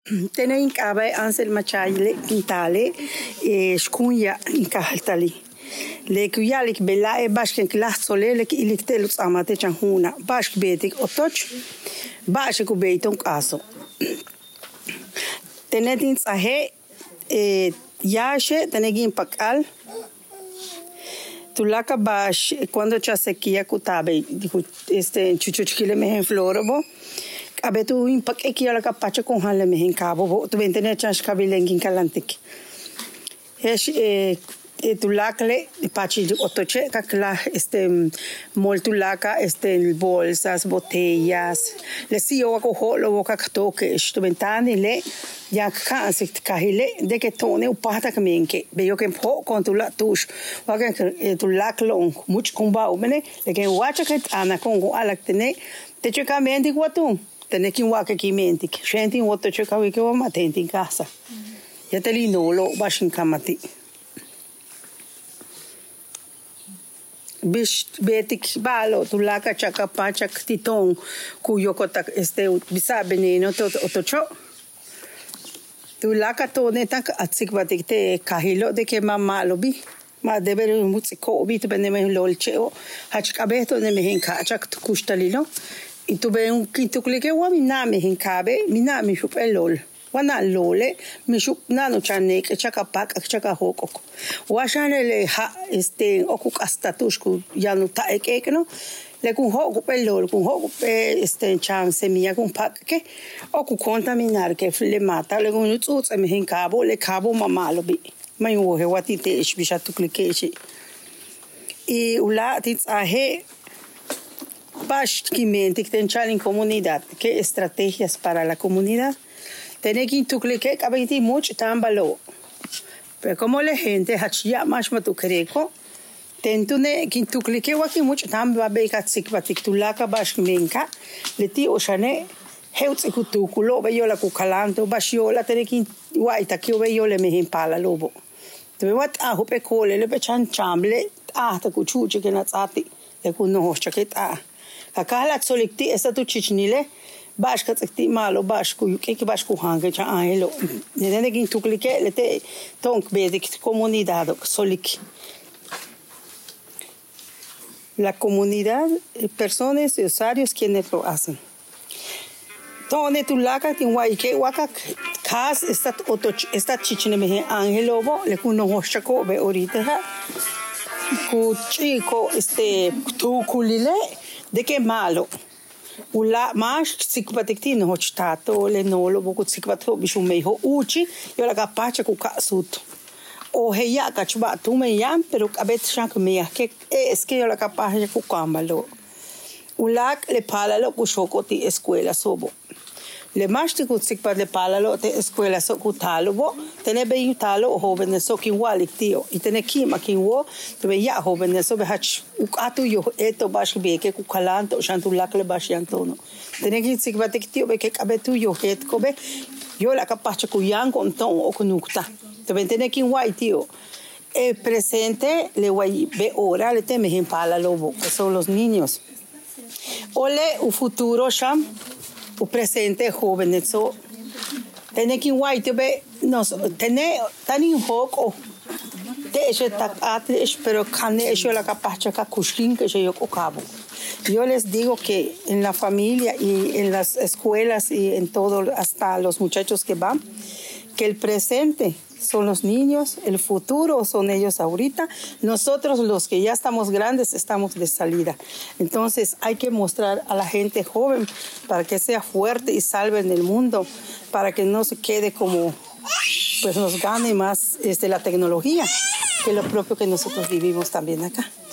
Tene in cabe ansel machaile quintale shkunya in kahaltali. Le kuyalik bella e bashken klahtsole le iliktelus amate chanhuna bashk betik otoch bashk kubeiton caso. Tenetin tsahe yashe tenegin pakal tulaka bash cuando cha sequía kutabe chuchuchkile mehen florobo abetu impak ekia la kapacha con hanle mehen kabo bo tu ventene chans kabilengin kalantik es tulakle pachi otoche kakla moltulaka bolsas botellas le sio ko holo boka toke sto ventane le ya kansikt kahile de que tone upata kamenke be yo ken po con tu la tush wagen tu laklong much kumba umene le que wacha que ana con alaktene te chekamente guatu tene kin waka kimenti shenti woto chekawe ke wa matenti in casa ya te linolo bashin kamati bish betik balo tulaka chaka pachak titon kuyo kotak bisa beneno to otocho tulaka to netak atsik batik te kahilo de ke mama lobi ma deber mutsiko bit beneme lolcheo hachkabeto ne mehen kachak kustalilo y tuve un quinto clique wa miname hinkabe miname shup elol wana lole mi shup nano chane ke chaka pak chaka hokok wa shane ha okuk astatushku yanu ta ekekno le kun hokuk elol kun hokuk chance mia kun pak ke oku contaminar ke le mata le kun utsuts me hinkabo le kabo mamalo bi mai wo he watite ishbishatu clique shi y ula tits ahe Bash Kimentik tenchal en comunidad. ¿Qué estrategias para la comunidad? Tener que intuclique cabiti mucho tambalo. Pero como la gente hachia más matukreko, tentune que intuclique waki mucho tamba beka tsikbatik tulaka bash menka, leti oshane heutz ikutukulo beyola kukalanto bashiola tener que waita que beyola mehin pala lobo. Te wat ahupe kole le pechan chamble ta kuchuche que natsati le kuno chaket Kakala solikti esta tu chichnile bash katsakti malo bash ku ke bash ku hange cha ahelo nene gin tuklike lete tonk bedik comunidad solik la comunidad personas y usuarios quienes lo hacen tone tulaka tin waike wakak khas esta chichne me angelobo le kuno hoshako be orita ku chico tukulile de que malo ula mas sikpatikti no stato le nolo boku sikpato bishumeho uchi yo la capacha ku kasut o heya kachba tu me yam pero abet shank me que es que yo la capacha ku kambalo ula le palalo ku shokoti escuela sobo le mashti ku sikpat le palalo te escuela so ku talobo tene be yutalo jóvenes so kin waliktio y tene kima kin wo te be ya jóvenes so be hach atu yo eto bash be ke ku kalanto shantulak le bash yantono tene kin sikpat tio be ke kabetu yo het ko be yo la capacha ku yan kon ton o kunukta te be tene kin wai tio el presente le wai be ora le teme hin palalobo que son los niños ole u futuro sham o presente jóvenes so tener que white be no tener tan in hoko te ese takate pero kane eso la capacha ka kushin que yo cabo yo les digo que en la familia y en las escuelas y en todo hasta los muchachos que van que el presente son los niños, el futuro son ellos ahorita. Nosotros los que ya estamos grandes estamos de salida. Entonces hay que mostrar a la gente joven para que sea fuerte y salve en el mundo, para que no se quede como, pues nos gane más la tecnología, que lo propio que nosotros vivimos también acá.